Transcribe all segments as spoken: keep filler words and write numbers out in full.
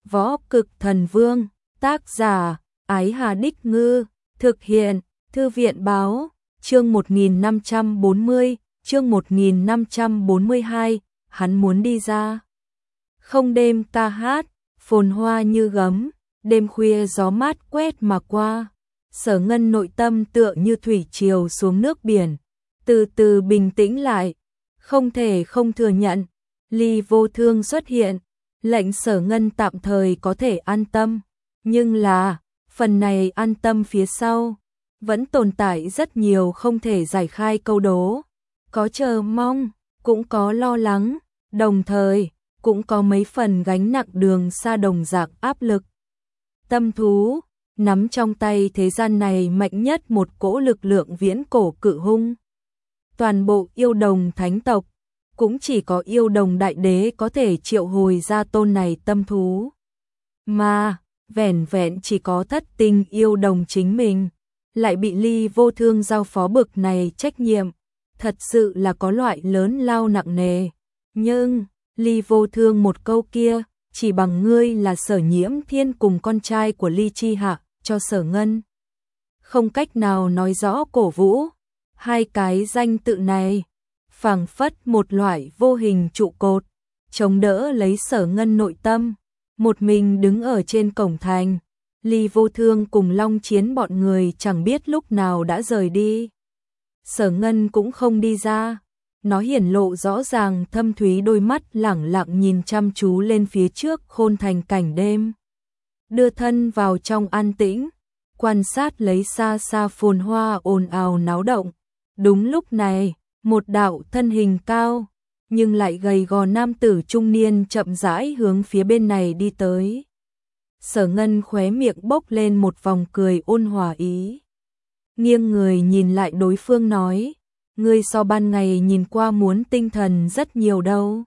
Võ Cực Thần Vương, tác giả, Ái Hà Đích Ngư, thực hiện, Thư viện Báo, chương một nghìn năm trăm bốn mươi, chương một nghìn năm trăm bốn mươi hai, hắn muốn đi ra. Không đêm ca hát, phồn hoa như gấm, đêm khuya gió mát quét mà qua. Sở Ngân nội tâm tựa như thủy triều xuống nước biển, từ từ bình tĩnh lại. Không thể không thừa nhận, Ly Vô Thương xuất hiện, lệnh Sở Ngân tạm thời có thể an tâm. Nhưng là, phần này an tâm phía sau, vẫn tồn tại rất nhiều không thể giải khai câu đố. Có chờ mong, cũng có lo lắng, đồng thời, cũng có mấy phần gánh nặng đường xa đồng dạng áp lực. Tâm thú, nắm trong tay thế gian này mạnh nhất một cỗ lực lượng viễn cổ cự hung. Toàn bộ yêu đồng thánh tộc, cũng chỉ có yêu đồng đại đế có thể triệu hồi ra tôn này tâm thú. Mà, vẻn vẹn chỉ có thất tinh yêu đồng chính mình, lại bị Ly Vô Thương giao phó bực này trách nhiệm, thật sự là có loại lớn lao nặng nề. Nhưng, Ly Vô Thương một câu kia, chỉ bằng ngươi là Sở Nhiễm Thiên cùng con trai của Ly Chi Hạ, cho Sở Ngân. Không cách nào nói rõ cổ vũ, hai cái danh tự này, phảng phất một loại vô hình trụ cột, chống đỡ lấy Sở Ngân nội tâm. Một mình đứng ở trên cổng thành, Ly Vô Thương cùng Long Chiến bọn người chẳng biết lúc nào đã rời đi. Sở Ngân cũng không đi ra, nó hiển lộ rõ ràng thâm thúy đôi mắt lẳng lặng nhìn chăm chú lên phía trước khôn thành cảnh đêm. Đưa thân vào trong an tĩnh, quan sát lấy xa xa phồn hoa ồn ào náo động. Đúng lúc này, một đạo thân hình cao, nhưng lại gầy gò nam tử trung niên chậm rãi hướng phía bên này đi tới. Sở Ngân khóe miệng bốc lên một vòng cười ôn hòa ý. Nghiêng người nhìn lại đối phương nói, ngươi so ban ngày nhìn qua muốn tinh thần rất nhiều đâu.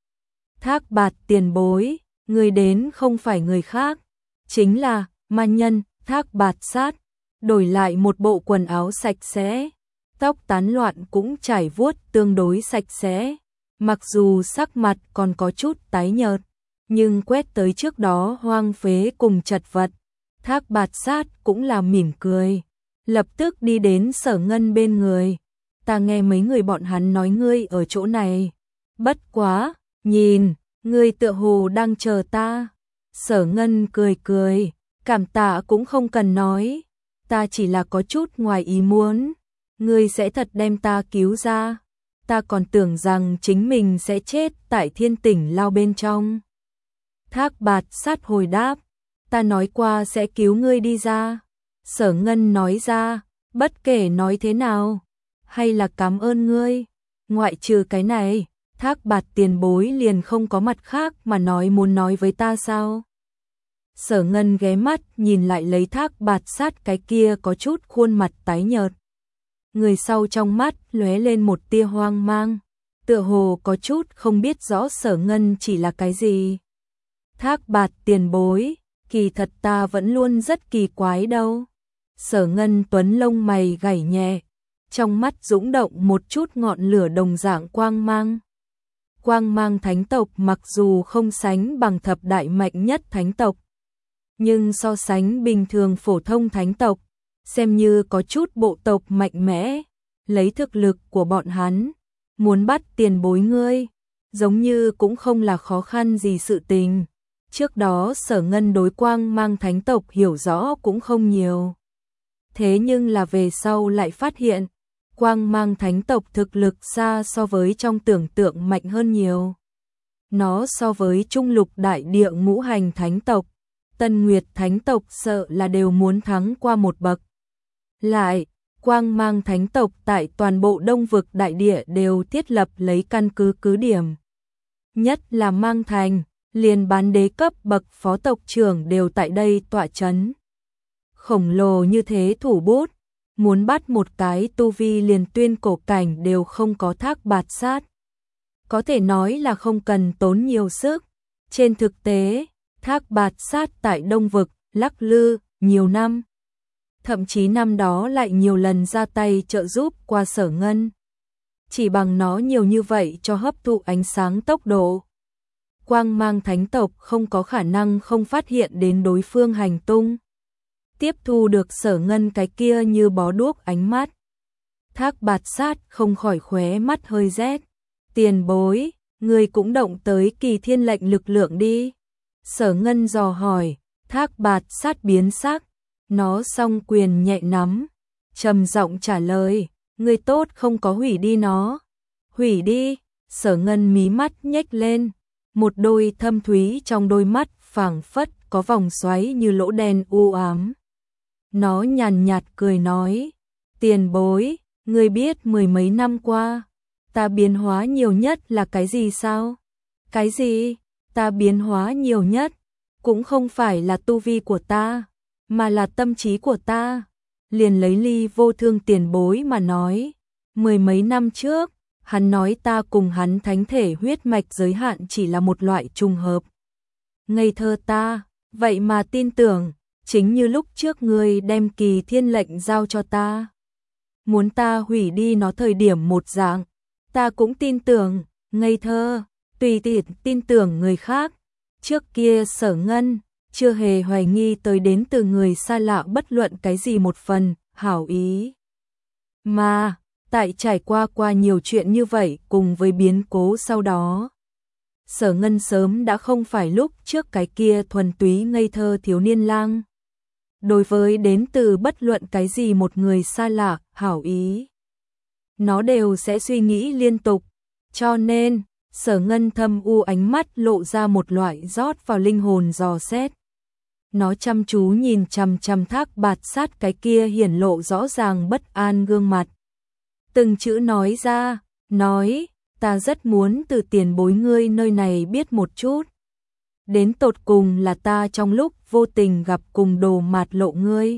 Thác Bạt tiền bối, ngươi đến không phải người khác, chính là ma nhân Thác Bạt Sát, đổi lại một bộ quần áo sạch sẽ, tóc tán loạn cũng trải vuốt tương đối sạch sẽ. Mặc dù sắc mặt còn có chút tái nhợt, nhưng quét tới trước đó hoang phế cùng chật vật, Thác Bạt Sát cũng là mỉm cười, lập tức đi đến Sở Ngân bên người. Ta nghe mấy người bọn hắn nói ngươi ở chỗ này. Bất quá, nhìn, ngươi tựa hồ đang chờ ta. Sở Ngân cười cười, cảm tạ cũng không cần nói, ta chỉ là có chút ngoài ý muốn, ngươi sẽ thật đem ta cứu ra. Ta còn tưởng rằng chính mình sẽ chết tại thiên tỉnh lao bên trong. Thác Bạt Sát hồi đáp, ta nói qua sẽ cứu ngươi đi ra. Sở Ngân nói ra, bất kể nói thế nào, hay là cảm ơn ngươi. Ngoại trừ cái này, Thác Bạt tiền bối liền không có mặt khác mà nói muốn nói với ta sao? Sở Ngân ghé mắt nhìn lại lấy Thác Bạt Sát cái kia có chút khuôn mặt tái nhợt. Người sau trong mắt lóe lên một tia hoang mang, tựa hồ có chút không biết rõ Sở Ngân chỉ là cái gì. Thác Bạt tiền bối, kỳ thật ta vẫn luôn rất kỳ quái đâu. Sở Ngân tuấn lông mày gảy nhẹ, trong mắt dũng động một chút ngọn lửa đồng dạng quang mang. Quang mang thánh tộc mặc dù không sánh bằng thập đại mạnh nhất thánh tộc, nhưng so sánh bình thường phổ thông thánh tộc, xem như có chút bộ tộc mạnh mẽ. Lấy thực lực của bọn hắn, muốn bắt tiền bối ngươi, giống như cũng không là khó khăn gì sự tình. Trước đó Sở Ngân đối quang mang thánh tộc hiểu rõ cũng không nhiều. Thế nhưng là về sau lại phát hiện, quang mang thánh tộc thực lực xa so với trong tưởng tượng mạnh hơn nhiều. Nó so với trung lục đại địa ngũ hành thánh tộc, Tân Nguyệt thánh tộc sợ là đều muốn thắng qua một bậc. Lại, quang mang thánh tộc tại toàn bộ Đông vực đại địa đều thiết lập lấy căn cứ cứ điểm. Nhất là Mang Thành, liền bán đế cấp bậc phó tộc trưởng đều tại đây tọa chấn. Khổng lồ như thế thủ bút, muốn bắt một cái tu vi liền tuyên cổ cảnh đều không có Thác Bạt Sát. Có thể nói là không cần tốn nhiều sức. Trên thực tế, Thác Bạt Sát tại Đông vực lắc lư nhiều năm. Thậm chí năm đó lại nhiều lần ra tay trợ giúp qua Sở Ngân. Chỉ bằng nó nhiều như vậy cho hấp thụ ánh sáng tốc độ. Quang Mang Thánh tộc không có khả năng không phát hiện đến đối phương hành tung. Tiếp thu được Sở Ngân cái kia như bó đuốc ánh mắt. Thác Bạt Sát không khỏi khóe mắt hơi rét. Tiền bối, người cũng động tới Kỳ Thiên lệnh lực lượng đi. Sở Ngân dò hỏi, Thác Bạt Sát biến sắc, nó song quyền nhẹ nắm, trầm giọng trả lời, người tốt không có hủy đi nó. Hủy đi, Sở Ngân mí mắt nhếch lên, một đôi thâm thúy trong đôi mắt phảng phất có vòng xoáy như lỗ đen u ám. Nó nhàn nhạt cười nói, tiền bối, người biết mười mấy năm qua, ta biến hóa nhiều nhất là cái gì sao? Cái gì? Ta biến hóa nhiều nhất, cũng không phải là tu vi của ta, mà là tâm trí của ta. Liền lấy Ly Vô Thương tiền bối mà nói, mười mấy năm trước, hắn nói ta cùng hắn thánh thể huyết mạch giới hạn chỉ là một loại trùng hợp. Ngây thơ ta, vậy mà tin tưởng, chính như lúc trước ngươi đem Kỳ Thiên lệnh giao cho ta. Muốn ta hủy đi nó thời điểm một dạng, ta cũng tin tưởng, ngây thơ, tùy tiện tin tưởng người khác. Trước kia Sở Ngân chưa hề hoài nghi tới đến từ người xa lạ bất luận cái gì một phần hảo ý. Mà, tại trải qua qua nhiều chuyện như vậy cùng với biến cố sau đó, Sở Ngân sớm đã không phải lúc trước cái kia thuần túy ngây thơ thiếu niên lang. Đối với đến từ bất luận cái gì một người xa lạ, hảo ý, nó đều sẽ suy nghĩ liên tục. Cho nên, Sở Ngân thâm u ánh mắt lộ ra một loại rót vào linh hồn dò xét. Nó chăm chú nhìn chằm chằm Thác Bạt Sát cái kia hiển lộ rõ ràng bất an gương mặt. Từng chữ nói ra, nói, ta rất muốn từ tiền bối ngươi nơi này biết một chút. Đến tột cùng là ta trong lúc vô tình gặp cùng đồ mạt lộ ngươi,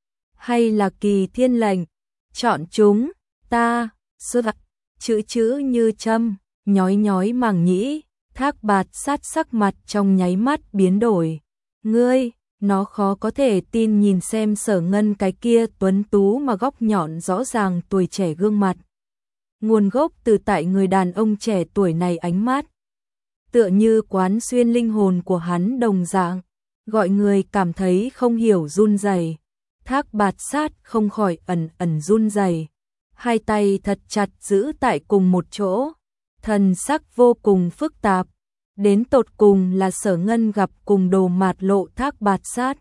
hay là Kỳ Thiên lệnh, chọn chúng, ta, sơ đặc, chữ chữ như châm, nhói nhói màng nhĩ, Thác Bạt Sát sắc mặt trong nháy mắt biến đổi. Ngươi, nó khó có thể tin nhìn xem Sở Ngân cái kia tuấn tú mà góc nhọn rõ ràng tuổi trẻ gương mặt. Nguồn gốc từ tại người đàn ông trẻ tuổi này ánh mắt, tựa như quán xuyên linh hồn của hắn đồng dạng, gọi người cảm thấy không hiểu run rẩy. Thác Bạt Sát không khỏi ẩn ẩn run rẩy, hai tay thật chặt giữ tại cùng một chỗ, thần sắc vô cùng phức tạp. Đến tột cùng là Sở Ngân gặp cùng đồ mạt lộ Thác Bạt Sát,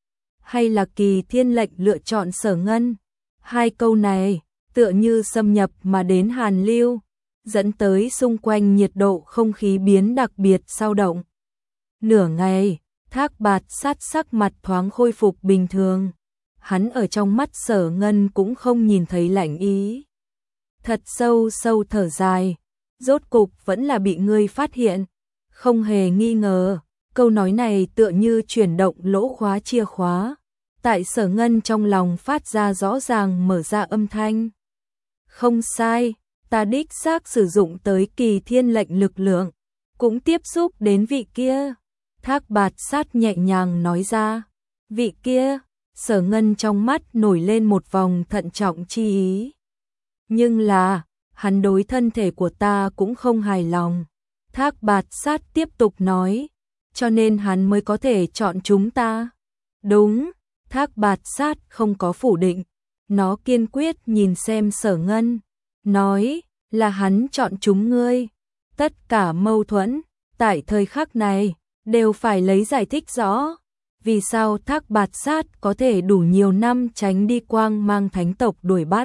hay là Kỳ Thiên lệnh lựa chọn Sở Ngân? Hai câu này tựa như xâm nhập mà đến hàn lưu, dẫn tới xung quanh nhiệt độ không khí biến đặc biệt dao động. Nửa ngày, Thác Bạt Sát sắc mặt thoáng khôi phục bình thường. Hắn ở trong mắt Sở Ngân cũng không nhìn thấy lạnh ý. Thật sâu sâu thở dài, rốt cục vẫn là bị ngươi phát hiện. Không hề nghi ngờ, câu nói này tựa như chuyển động lỗ khóa chìa khóa. Tại Sở Ngân trong lòng phát ra rõ ràng mở ra âm thanh. Không sai, ta đích xác sử dụng tới Kỳ Thiên lệnh lực lượng, cũng tiếp xúc đến vị kia. Thác Bạt Sát nhẹ nhàng nói ra. Vị kia, Sở Ngân trong mắt nổi lên một vòng thận trọng chi ý. Nhưng là, hắn đối thân thể của ta cũng không hài lòng. Thác Bạt Sát tiếp tục nói, cho nên hắn mới có thể chọn chúng ta. Đúng, Thác Bạt Sát không có phủ định, nó kiên quyết nhìn xem Sở Ngân, nói là hắn chọn chúng ngươi. Tất cả mâu thuẫn, tại thời khắc này, đều phải lấy giải thích rõ. Vì sao Thác Bạt Sát có thể đủ nhiều năm tránh đi Quang Mang Thánh tộc đuổi bắt?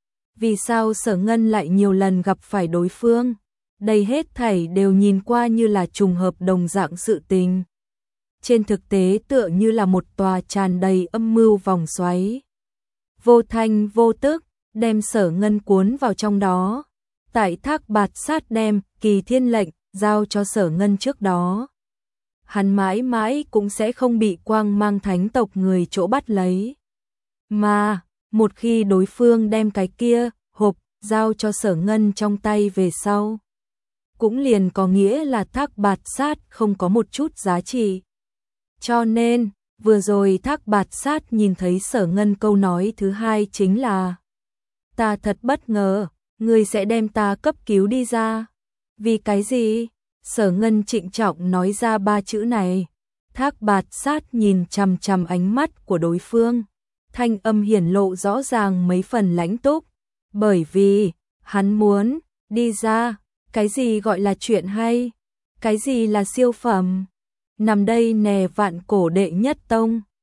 Vì sao Sở Ngân lại nhiều lần gặp phải đối phương? Đây hết thảy đều nhìn qua như là trùng hợp đồng dạng sự tình. Trên thực tế tựa như là một tòa tràn đầy âm mưu vòng xoáy. Vô thanh vô tức, đem Sở Ngân cuốn vào trong đó. Tại Thác Bạt Sát đem Kỳ Thiên lệnh giao cho Sở Ngân trước đó, hắn mãi mãi cũng sẽ không bị Quang Mang Thánh tộc người chỗ bắt lấy. Mà, một khi đối phương đem cái kia hộp giao cho Sở Ngân trong tay về sau, cũng liền có nghĩa là Thác Bạt Sát không có một chút giá trị. Cho nên, vừa rồi Thác Bạt Sát nhìn thấy Sở Ngân câu nói thứ hai chính là: ta thật bất ngờ, ngươi sẽ đem ta cấp cứu đi ra. Vì cái gì? Sở Ngân trịnh trọng nói ra ba chữ này. Thác Bạt Sát nhìn chằm chằm ánh mắt của đối phương, thanh âm hiển lộ rõ ràng mấy phần lãnh túc, bởi vì hắn muốn đi ra, cái gì gọi là chuyện hay, cái gì là siêu phẩm. Nằm đây nè, vạn cổ đệ nhất tông,